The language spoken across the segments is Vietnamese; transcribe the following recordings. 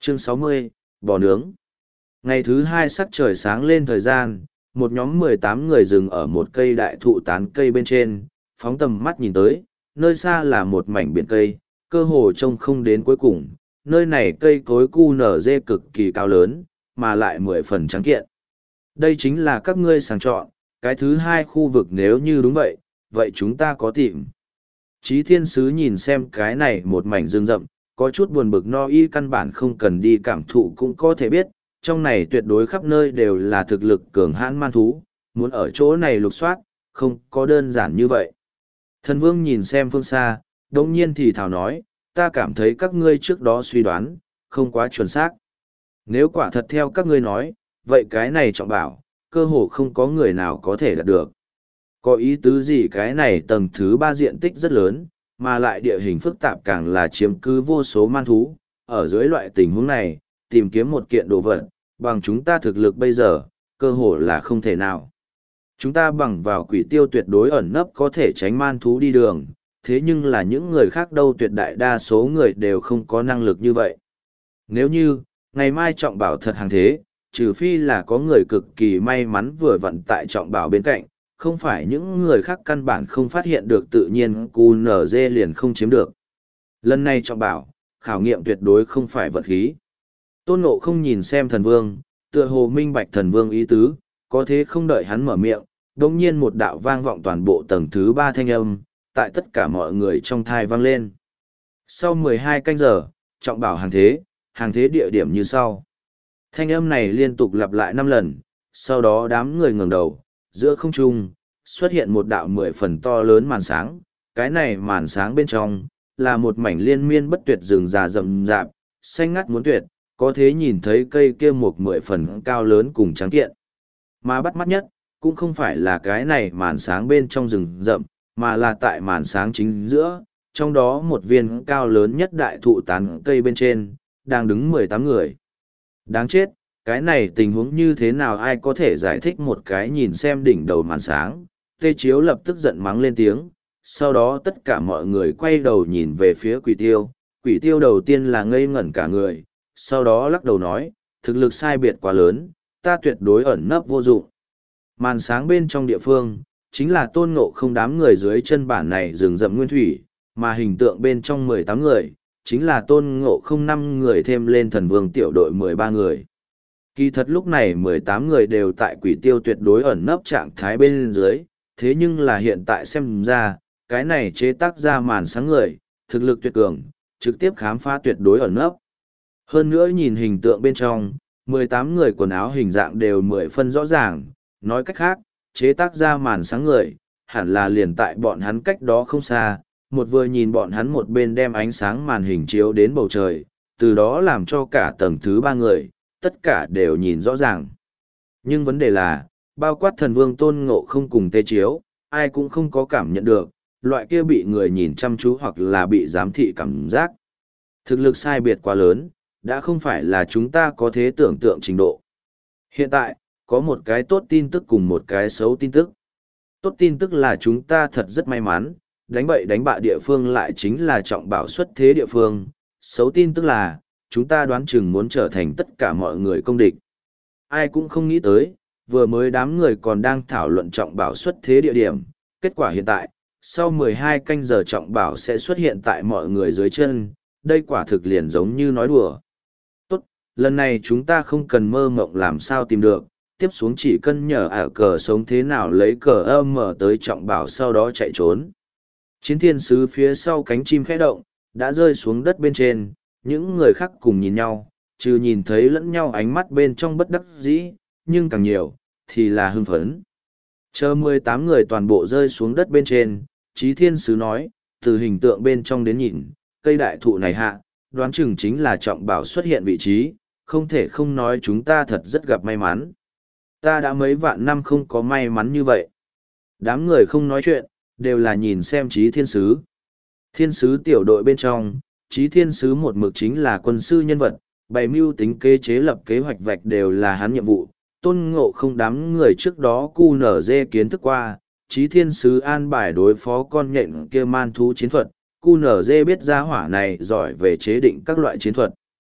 Chương 60, bò nướng. Ngày thứ hai sắc trời sáng lên thời gian, một nhóm 18 người dừng ở một cây đại thụ tán cây bên trên, phóng tầm mắt nhìn tới, nơi xa là một mảnh biển cây, cơ hồ trông không đến cuối cùng. Nơi này cây cối cu nở dê cực kỳ cao lớn, mà lại 10 phần trắng kiện. Đây chính là các ngươi sàng chọn, cái thứ hai khu vực nếu như đúng vậy, vậy chúng ta có tìm. Chí thiên sứ nhìn xem cái này một mảnh rừng rậm, có chút buồn bực no y căn bản không cần đi cảm thụ cũng có thể biết, trong này tuyệt đối khắp nơi đều là thực lực cường hãn man thú, muốn ở chỗ này lục soát, không có đơn giản như vậy. Thần vương nhìn xem phương xa, đồng nhiên thì thào nói, ta cảm thấy các ngươi trước đó suy đoán, không quá chuẩn xác. Nếu quả thật theo các ngươi nói, vậy cái này trọng bảo, cơ hồ không có người nào có thể đạt được. Có ý tứ gì cái này tầng thứ 3 diện tích rất lớn, mà lại địa hình phức tạp càng là chiếm cứ vô số man thú. Ở dưới loại tình huống này, tìm kiếm một kiện đồ vật, bằng chúng ta thực lực bây giờ, cơ hồ là không thể nào. Chúng ta bằng vào quỷ tiêu tuyệt đối ẩn nấp có thể tránh man thú đi đường, thế nhưng là những người khác đâu tuyệt đại đa số người đều không có năng lực như vậy. Nếu như, ngày mai trọng bảo thật hàng thế, trừ phi là có người cực kỳ may mắn vừa vặn tại trọng bảo bên cạnh, không phải những người khác căn bản không phát hiện được tự nhiên QNZ liền không chiếm được. Lần này trọng bảo, khảo nghiệm tuyệt đối không phải vật khí. Tôn Ngộ không nhìn xem thần vương, tựa hồ minh bạch thần vương ý tứ, có thế không đợi hắn mở miệng, đồng nhiên một đạo vang vọng toàn bộ tầng thứ 3 thanh âm, tại tất cả mọi người trong thai vang lên. Sau 12 canh giờ, trọng bảo hàng thế địa điểm như sau. Thanh âm này liên tục lặp lại 5 lần, sau đó đám người ngẩng đầu, giữa không trung, xuất hiện một đạo 10 phần to lớn màn sáng, cái này màn sáng bên trong, là một mảnh liên miên bất tuyệt rừng già rậm rạp, xanh ngắt muốn tuyệt, có thế nhìn thấy cây kia một 10 phần cao lớn cùng trắng kiện. Mà bắt mắt nhất, cũng không phải là cái này màn sáng bên trong rừng rậm, mà là tại màn sáng chính giữa, trong đó một viên cao lớn nhất đại thụ tán cây bên trên, đang đứng 18 người. Đáng chết, cái này tình huống như thế nào ai có thể giải thích một cái nhìn xem đỉnh đầu màn sáng. Tê Chiếu lập tức giận mắng lên tiếng, sau đó tất cả mọi người quay đầu nhìn về phía quỷ tiêu đầu tiên là ngây ngẩn cả người, sau đó lắc đầu nói, thực lực sai biệt quá lớn, ta tuyệt đối ẩn nấp vô dụng. Màn sáng bên trong địa phương, chính là Tôn Ngộ không đám người dưới chân bản này rừng rậm nguyên thủy, mà hình tượng bên trong 18 người, chính là Tôn Ngộ không 5 người thêm lên thần vương tiểu đội 13 người. Kỳ thật lúc này 18 người đều tại quỷ tiêu tuyệt đối ẩn nấp trạng thái bên dưới, thế nhưng là hiện tại xem ra, cái này chế tác ra màn sáng người, thực lực tuyệt cường, trực tiếp khám phá tuyệt đối ẩn nấp. Hơn nữa nhìn hình tượng bên trong, 18 người quần áo hình dạng đều 10 phân rõ ràng, nói cách khác, chế tác ra màn sáng người, hẳn là liền tại bọn hắn cách đó không xa, một vừa nhìn bọn hắn một bên đem ánh sáng màn hình chiếu đến bầu trời, từ đó làm cho cả tầng thứ 3 người, tất cả đều nhìn rõ ràng. Nhưng vấn đề là, bao quát thần vương Tôn Ngộ không cùng Tê Chiếu, ai cũng không có cảm nhận được, loại kia bị người nhìn chăm chú hoặc là bị giám thị cảm giác. Thực lực sai biệt quá lớn, đã không phải là chúng ta có thể tưởng tượng trình độ. Hiện tại, có một cái tốt tin tức cùng một cái xấu tin tức. Tốt tin tức là chúng ta thật rất may mắn, đánh bậy đánh bạ địa phương lại chính là trọng bảo xuất thế địa phương. Xấu tin tức là, chúng ta đoán chừng muốn trở thành tất cả mọi người công địch. Ai cũng không nghĩ tới, vừa mới đám người còn đang thảo luận trọng bảo xuất thế địa điểm. Kết quả hiện tại, sau 12 canh giờ trọng bảo sẽ xuất hiện tại mọi người dưới chân, đây quả thực liền giống như nói đùa. Tốt, lần này chúng ta không cần mơ mộng làm sao tìm được, tiếp xuống chỉ cân nhờ ả cờ sống thế nào lấy cờ âm mở tới trọng bảo sau đó chạy trốn. Chiến thiên sứ phía sau cánh chim khẽ động, đã rơi xuống đất bên trên, những người khác cùng nhìn nhau, trừ nhìn thấy lẫn nhau ánh mắt bên trong bất đắc dĩ, nhưng càng nhiều, thì là hưng phấn. Chờ 18 người toàn bộ rơi xuống đất bên trên, Chí thiên sứ nói, từ hình tượng bên trong đến nhìn, cây đại thụ này hạ, đoán chừng chính là trọng bảo xuất hiện vị trí, không thể không nói chúng ta thật rất gặp may mắn. Ta đã mấy vạn năm không có may mắn như vậy. Đám người không nói chuyện, đều là nhìn xem Chí thiên sứ. Thiên sứ tiểu đội bên trong, Chí thiên sứ một mực chính là quân sư nhân vật, bày mưu tính kế chế lập kế hoạch vạch đều là hắn nhiệm vụ. Tôn Ngộ không đám người trước đó cu nở dê kiến thức qua, Chí thiên sứ an bài đối phó con nhện kia man thú chiến thuật, cu nở dê biết ra hỏa này giỏi về chế định các loại chiến thuật.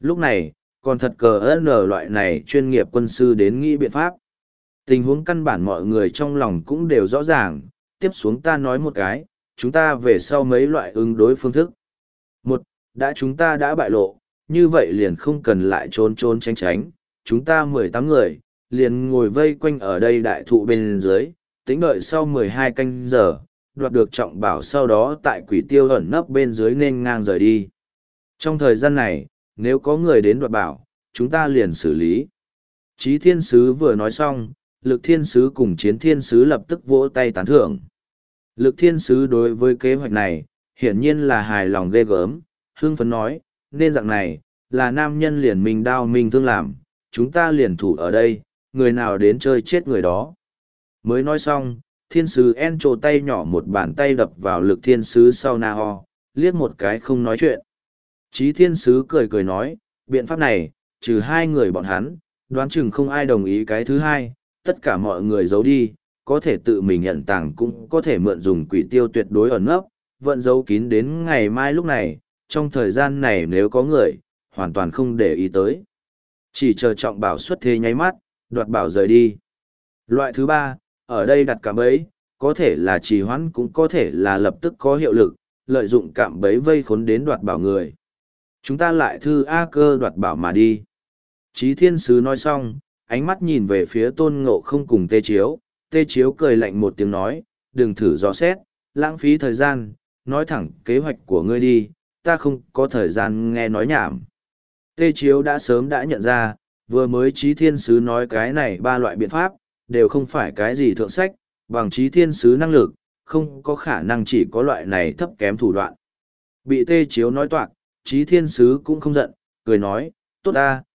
Lúc này, còn thật cờ n loại này chuyên nghiệp quân sư đến nghĩ biện pháp. Tình huống căn bản mọi người trong lòng cũng đều rõ ràng, tiếp xuống ta nói một cái, chúng ta về sau mấy loại ứng đối phương thức. Một, chúng ta đã bại lộ, như vậy liền không cần lại trốn trốn tránh tránh, chúng ta 18 người, liền ngồi vây quanh ở đây đại thụ bên dưới, tính đợi sau 12 canh giờ, đoạt được trọng bảo sau đó tại quỷ tiêu ẩn nấp bên dưới nên ngang rời đi. Trong thời gian này, nếu có người đến đoạt bảo, chúng ta liền xử lý. Chí thiên sứ vừa nói xong, lực thiên sứ cùng chiến thiên sứ lập tức vỗ tay tán thưởng. Lực thiên sứ đối với kế hoạch này, hiển nhiên là hài lòng ghê gớm, hưng phấn nói, nên dạng này, là nam nhân liền mình đao mình thương làm, chúng ta liền thủ ở đây, người nào đến chơi chết người đó. Mới nói xong, thiên sứ En trồ tay nhỏ một bàn tay đập vào lực thiên sứ sau na ho, liếc một cái không nói chuyện. Chí thiên sứ cười cười nói, biện pháp này, trừ hai người bọn hắn, đoán chừng không ai đồng ý cái thứ hai, tất cả mọi người giấu đi, có thể tự mình nhận tàng cũng có thể mượn dùng quỷ tiêu tuyệt đối ẩn nấp, vận giấu kín đến ngày mai lúc này, trong thời gian này nếu có người, hoàn toàn không để ý tới. Chỉ chờ trọng bảo xuất thế nháy mắt, đoạt bảo rời đi. Loại thứ ba, ở đây đặt cạm bẫy, có thể là trì hoãn cũng có thể là lập tức có hiệu lực, lợi dụng cạm bẫy vây khốn đến đoạt bảo người. Chúng ta lại thư A Cơ đoạt bảo mà đi. Chí thiên sứ nói xong, ánh mắt nhìn về phía tôn ngộ không cùng tê chiếu. Tê chiếu cười lạnh một tiếng nói, đừng thử dò xét, lãng phí thời gian, nói thẳng kế hoạch của ngươi đi, ta không có thời gian nghe nói nhảm. Tê chiếu đã sớm đã nhận ra, vừa mới Chí thiên sứ nói cái này ba loại biện pháp, đều không phải cái gì thượng sách, bằng Chí thiên sứ năng lực, không có khả năng chỉ có loại này thấp kém thủ đoạn. Bị tê chiếu nói toạc, Chí thiên sứ cũng không giận, cười nói, tốt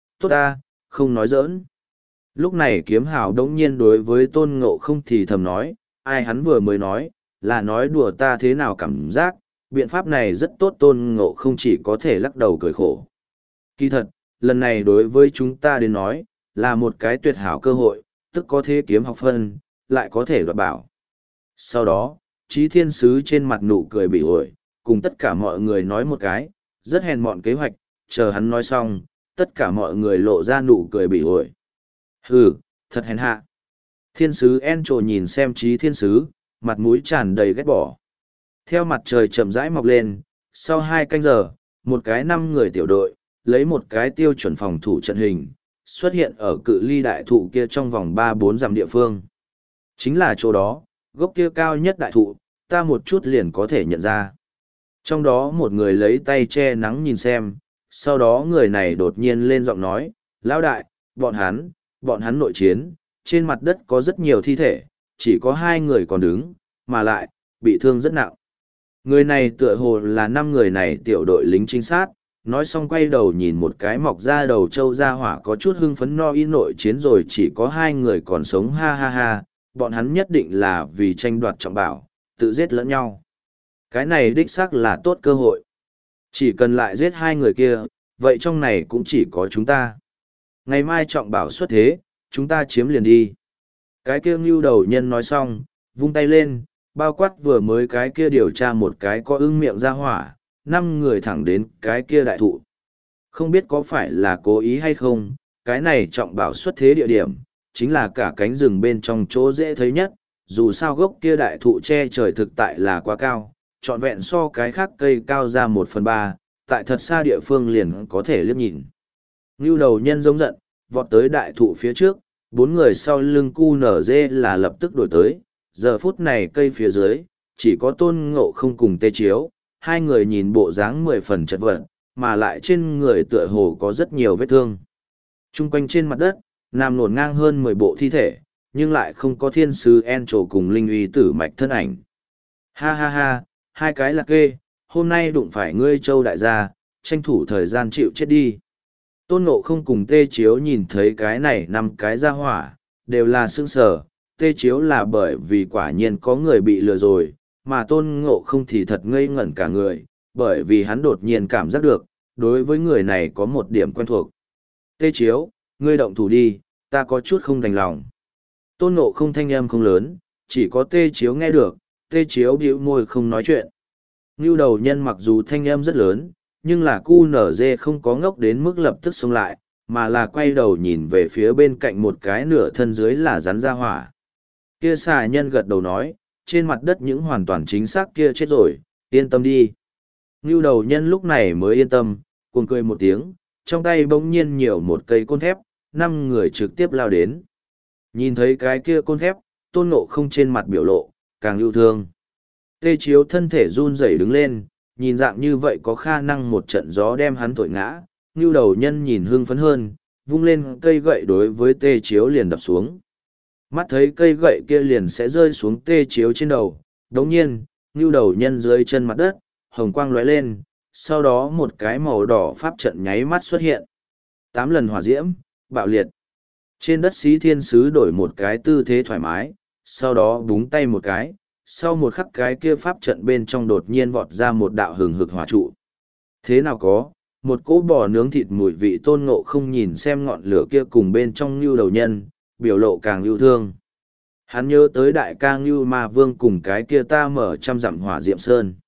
ta, không nói giỡn. Lúc này kiếm hào đống nhiên đối với tôn ngộ không thì thầm nói, ai hắn vừa mới nói, là nói đùa ta thế nào cảm giác, biện pháp này rất tốt tôn ngộ không chỉ có thể lắc đầu cười khổ. Kỳ thật, lần này đối với chúng ta đến nói, là một cái tuyệt hảo cơ hội, tức có thể kiếm học phân, lại có thể đoạt bảo. Sau đó, Chí thiên sứ trên mặt nụ cười bị ổi, cùng tất cả mọi người nói một cái, rất hèn mọn kế hoạch, chờ hắn nói xong, tất cả mọi người lộ ra nụ cười bị ổi. Hừ, thật hèn hạ. Thiên sứ En trồ nhìn xem Chí thiên sứ, mặt mũi tràn đầy ghét bỏ. Theo mặt trời chậm rãi mọc lên, sau 2 canh giờ, một cái 5 người tiểu đội, lấy một cái tiêu chuẩn phòng thủ trận hình, xuất hiện ở cự ly đại thụ kia trong vòng 3-4 dặm địa phương. Chính là chỗ đó, gốc kia cao nhất đại thụ, ta một chút liền có thể nhận ra. Trong đó một người lấy tay che nắng nhìn xem, sau đó người này đột nhiên lên giọng nói, lão đại, bọn hắn nội chiến, trên mặt đất có rất nhiều thi thể, chỉ có 2 người còn đứng, mà lại, bị thương rất nặng. Người này tựa hồ là 5 người này tiểu đội lính trinh sát, nói xong quay đầu nhìn một cái mọc ra đầu trâu ra hỏa có chút hưng phấn no y nội chiến rồi chỉ có 2 người còn sống ha ha ha, bọn hắn nhất định là vì tranh đoạt trọng bảo, tự giết lẫn nhau. Cái này đích xác là tốt cơ hội. Chỉ cần lại giết 2 người kia, vậy trong này cũng chỉ có chúng ta. Ngày mai trọng bảo xuất thế, chúng ta chiếm liền đi. Cái kia ngưu đầu nhân nói xong, vung tay lên, bao quát vừa mới cái kia điều tra một cái có ưng miệng ra hỏa, 5 người thẳng đến cái kia đại thụ. Không biết có phải là cố ý hay không, cái này trọng bảo xuất thế địa điểm, chính là cả cánh rừng bên trong chỗ dễ thấy nhất, dù sao gốc kia đại thụ che trời thực tại là quá cao, trọn vẹn so cái khác cây cao ra 1/3, tại thật xa địa phương liền có thể liếc nhìn. Ngưu đầu nhân giống giận, vọt tới đại thụ phía trước, 4 người sau lưng cu nở dê là lập tức đổi tới, giờ phút này cây phía dưới, chỉ có tôn ngộ không cùng tê chiếu, 2 người nhìn bộ dáng 10 phần chật vật, mà lại trên người tựa hồ có rất nhiều vết thương. Trung quanh trên mặt đất, nằm nổn ngang hơn 10 bộ thi thể, nhưng lại không có thiên sứ En trổ cùng linh uy tử mạch thân ảnh. Ha ha ha, 2 cái là kê, hôm nay đụng phải ngươi châu đại gia, tranh thủ thời gian chịu chết đi. Tôn Ngộ không cùng tê chiếu nhìn thấy cái này 5 cái ra hỏa, đều là sững sờ. Tê chiếu là bởi vì quả nhiên có người bị lừa rồi, mà tôn ngộ không thì thật ngây ngẩn cả người, bởi vì hắn đột nhiên cảm giác được, đối với người này có một điểm quen thuộc. Tê chiếu, ngươi động thủ đi, ta có chút không đành lòng. Tôn ngộ không thanh âm không lớn, chỉ có tê chiếu nghe được, tê chiếu bĩu môi không nói chuyện. Ngưu đầu nhân mặc dù thanh âm rất lớn, nhưng là cu nở dê không có ngốc đến mức lập tức xông lại, mà là quay đầu nhìn về phía bên cạnh một cái nửa thân dưới là rắn ra hỏa. Kia xà nhân gật đầu nói, trên mặt đất những hoàn toàn chính xác kia chết rồi, yên tâm đi. Ngưu đầu nhân lúc này mới yên tâm, cuồng cười một tiếng, trong tay bỗng nhiên nhiều một cây côn thép, 5 người trực tiếp lao đến. Nhìn thấy cái kia côn thép, Tôn Ngộ Không trên mặt biểu lộ, càng yêu thương. Tê Chiếu thân thể run rẩy đứng lên, nhìn dạng như vậy có khả năng một trận gió đem hắn thổi ngã. Ngưu đầu nhân nhìn hưng phấn hơn, vung lên cây gậy đối với Tê Chiếu liền đập xuống. Mắt thấy cây gậy kia liền sẽ rơi xuống Tê Chiếu trên đầu, đồng nhiên, Ngưu đầu nhân dưới chân mặt đất, hồng quang lóe lên, sau đó một cái màu đỏ pháp trận nháy mắt xuất hiện. 8 lần hỏa diễm, bạo liệt. Trên đất Xí Thiên Sứ đổi một cái tư thế thoải mái, sau đó búng tay một cái, sau một khắc cái kia pháp trận bên trong đột nhiên vọt ra một đạo hừng hực hỏa trụ. Thế nào có, một cỗ bò nướng thịt mùi vị Tôn Ngộ Không nhìn xem ngọn lửa kia cùng bên trong Ngưu đầu nhân, biểu lộ càng yêu thương. Hắn nhớ tới đại ca Ngưu Ma Vương cùng cái kia ta mở trăm dặm hỏa diệm sơn.